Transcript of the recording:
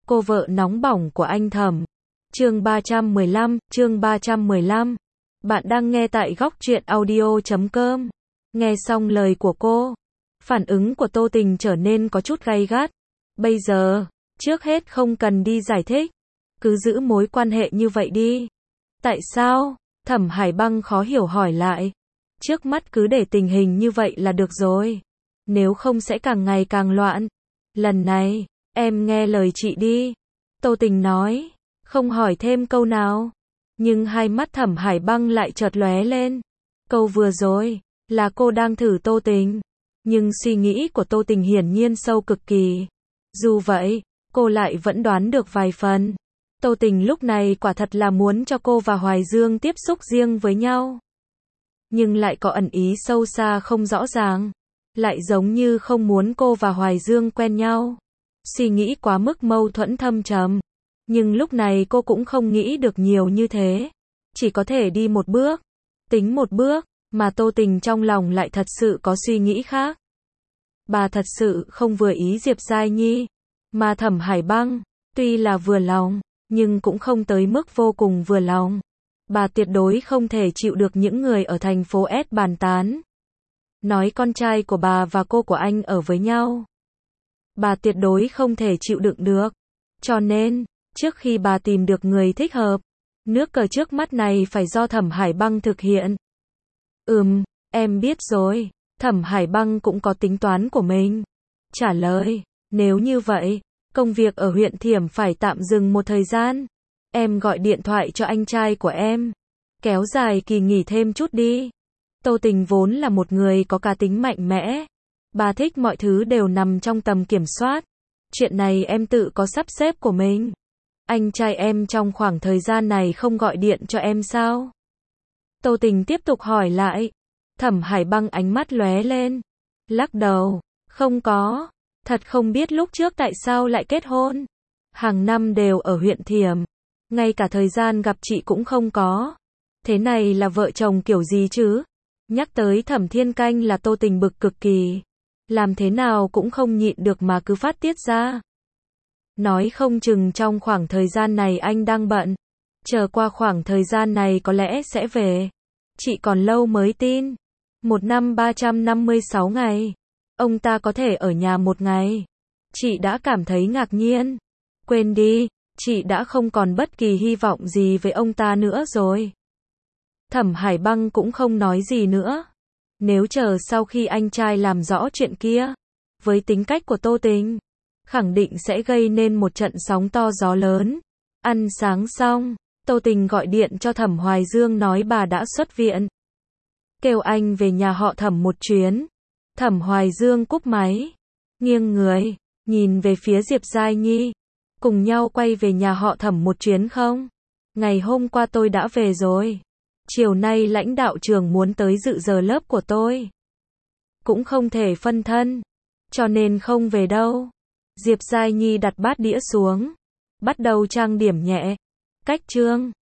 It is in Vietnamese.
Cô vợ nóng bỏng của anh Thẩm. Chương 315. Bạn đang nghe tại góc truyện audio.com. Nghe xong lời của cô, phản ứng của Tô Tình trở nên có chút gay gắt. Bây giờ, trước hết không cần đi giải thích, cứ giữ mối quan hệ như vậy đi. Tại sao? Thẩm Hải Băng khó hiểu hỏi lại. Trước mắt cứ để tình hình như vậy là được rồi. Nếu không sẽ càng ngày càng loạn. Lần này, em nghe lời chị đi. Tô Tình nói, không hỏi thêm câu nào. Nhưng hai mắt Thẩm Hải Băng lại chợt lóe lên. Câu vừa rồi, là cô đang thử Tô Tình. Nhưng suy nghĩ của Tô Tình hiển nhiên sâu cực kỳ. Dù vậy, cô lại vẫn đoán được vài phần. Tô Tình lúc này quả thật là muốn cho cô và Hoài Dương tiếp xúc riêng với nhau. Nhưng lại có ẩn ý sâu xa không rõ ràng. Lại giống như không muốn cô và Hoài Dương quen nhau. Suy nghĩ quá mức mâu thuẫn thâm trầm. Nhưng lúc này cô cũng không nghĩ được nhiều như thế. Chỉ có thể đi một bước, tính một bước, mà Tô Tình trong lòng lại thật sự có suy nghĩ khác. Bà thật sự không vừa ý Diệp Giai Nhi. Mà Thẩm Hải Băng, tuy là vừa lòng, nhưng cũng không tới mức vô cùng vừa lòng. Bà tuyệt đối không thể chịu được những người ở thành phố S bàn tán. Nói con trai của bà và cô của anh ở với nhau. Bà tuyệt đối không thể chịu đựng được. Cho nên, trước khi bà tìm được người thích hợp, nước cờ trước mắt này phải do Thẩm Hải Băng thực hiện. Em biết rồi. Thẩm Hải Băng cũng có tính toán của mình. Trả lời, nếu như vậy, công việc ở huyện Thiểm phải tạm dừng một thời gian. Em gọi điện thoại cho anh trai của em. Kéo dài kỳ nghỉ thêm chút đi. Tô Tình vốn là một người có cá tính mạnh mẽ. Bà thích mọi thứ đều nằm trong tầm kiểm soát. Chuyện này em tự có sắp xếp của mình. Anh trai em trong khoảng thời gian này không gọi điện cho em sao? Tô Tình tiếp tục hỏi lại. Thẩm Hải Băng ánh mắt lóe lên. Lắc đầu. Không có. Thật không biết lúc trước tại sao lại kết hôn. Hàng năm đều ở huyện Thiểm. Ngay cả thời gian gặp chị cũng không có. Thế này là vợ chồng kiểu gì chứ? Nhắc tới Thẩm Thiên Canh là Tô Tình bực cực kỳ. Làm thế nào cũng không nhịn được mà cứ phát tiết ra. Nói không chừng trong khoảng thời gian này anh đang bận. Chờ qua khoảng thời gian này có lẽ sẽ về. Chị còn lâu mới tin. Một năm 356 ngày. Ông ta có thể ở nhà một ngày. Chị đã cảm thấy ngạc nhiên. Quên đi, chị đã không còn bất kỳ hy vọng gì với ông ta nữa rồi. Thẩm Hải Băng cũng không nói gì nữa. Nếu chờ sau khi anh trai làm rõ chuyện kia, với tính cách của Tô Tình, khẳng định sẽ gây nên một trận sóng to gió lớn. Ăn sáng xong, Tô Tình gọi điện cho Thẩm Hoài Dương nói bà đã xuất viện. Kêu anh về nhà họ Thẩm một chuyến. Thẩm Hoài Dương cúp máy, nghiêng người, nhìn về phía Diệp Giai Nhi. Cùng nhau quay về nhà họ Thẩm một chuyến không? Ngày hôm qua tôi đã về rồi. Chiều nay lãnh đạo trường muốn tới dự giờ lớp của tôi. Cũng không thể phân thân. Cho nên không về đâu. Diệp Giai Nhi đặt bát đĩa xuống. Bắt đầu trang điểm nhẹ. Cách chương.